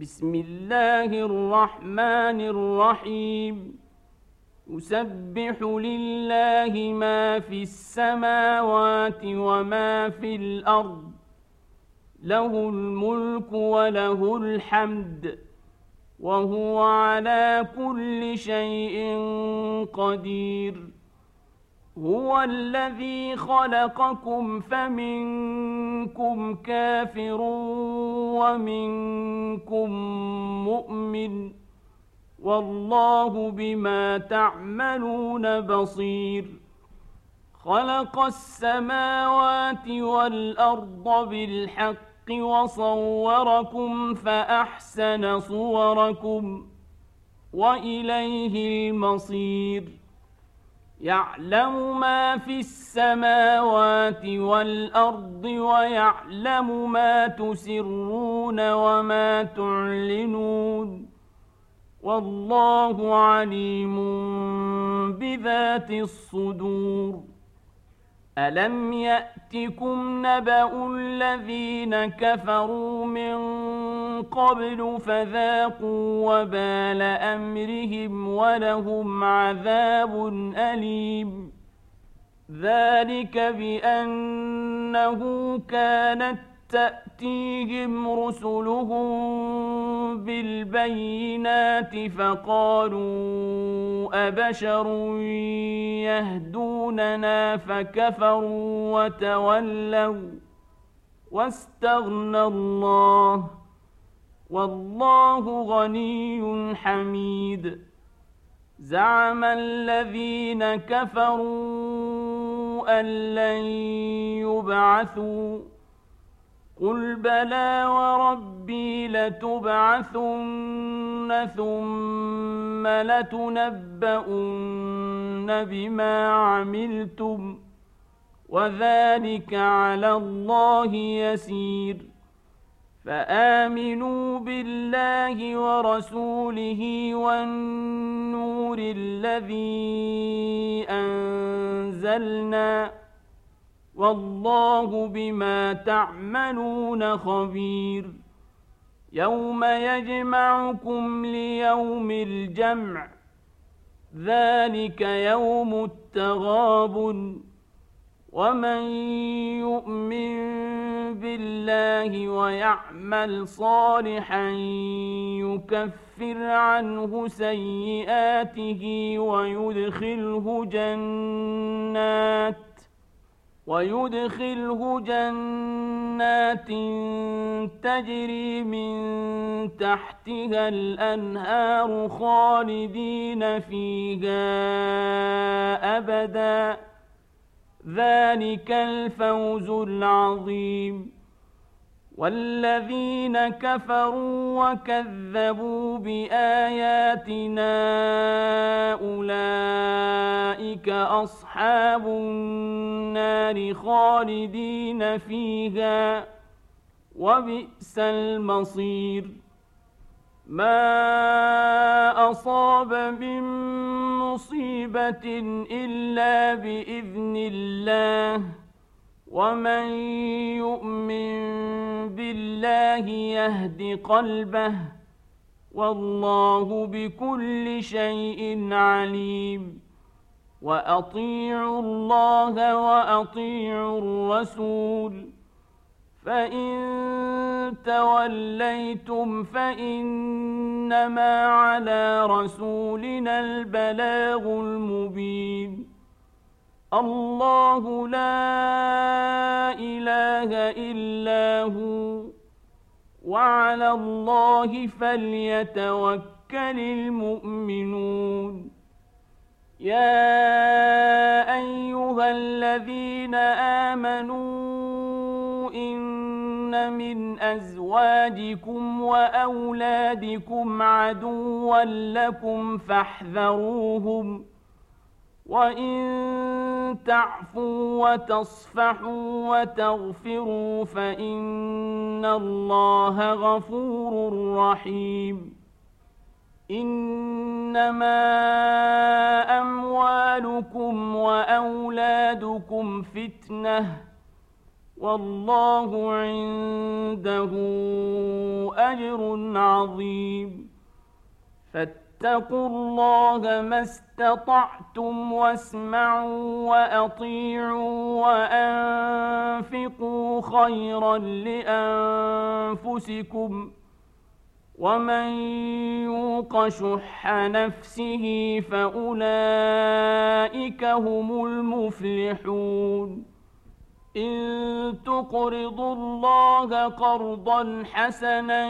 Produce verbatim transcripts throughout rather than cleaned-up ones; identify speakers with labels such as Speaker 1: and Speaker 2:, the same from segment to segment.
Speaker 1: بسم الله الرحمن الرحيم يسبح لله ما في السماوات وما في الأرض له الملك وله الحمد وهو على كل شيء قدير هو الذي خلقكم فمنكم كافر ومنكم مؤمن والله بما تعملون بصير خلق السماوات والأرض بالحق وصوركم فأحسن صوركم وإليه المصير يعلم ما في السماوات والأرض ويعلم ما تسرون وما تعلنون والله عليم بذات الصدور ألم يأتكم نبأ الذين كفروا من قبل فذاقوا وبال أمرهم ولهم عذاب أليم ذلك بأنه كانت تأتيهم رسلهم بالبينات فقالوا أبشر يهدوننا فكفروا وتولوا واستغنى الله والله غني حميد زعم الذين كفروا أن لن يبعثوا قل بلى وربي لتبعثن ثم لتنبؤن بما عملتم وذلك على الله يسير فآمنوا بالله ورسوله والنور الذي أنزلنا والله بما تعملون خبير يوم يجمعكم ليوم الجمع ذلك يوم التغابن ومن يؤمن بالله ويعمل صالحا يكفر عنه سيئاته ويدخله جنات ويدخله جنات تجري من تحتها الأنهار خالدين فيها أبدا ذلك الفوز العظيم والذين كفروا وكذبوا بآياتنا أولئك أصحاب النار خالدين فيها وبئس المصير ما أصاب من مصيبة إلا بإذن الله ومن يؤمن بالله يهد قلبه والله بكل شيء عليم وأطيعوا الله وأطيعوا الرسول فإن توليتم فإنما على رسولنا البلاغ المبين الله لا إله إلا هو وعلى الله فليتوكل المؤمنون يا أيها الذين آمنوا إن من أزواجكم وأولادكم عدوا لكم فاحذروهم وإن تعفوا وتصفحوا وتغفروا فإن الله غفور رحيم إنما أموالكم وأولادكم فتنة والله عنده أجر عظيم فاتقوا الله ما استطعتم واسمعوا وأطيعوا وأنفقوا خيرا لأنفسكم ومن يوق شح نفسه فأولئك هم المفلحون إن تقرضوا الله قرضا حسنا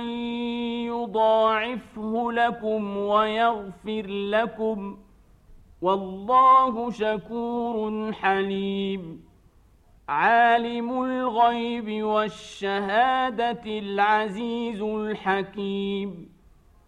Speaker 1: يضاعفه لكم ويغفر لكم والله شكور حليم عالم الغيب والشهادة العزيز الحكيم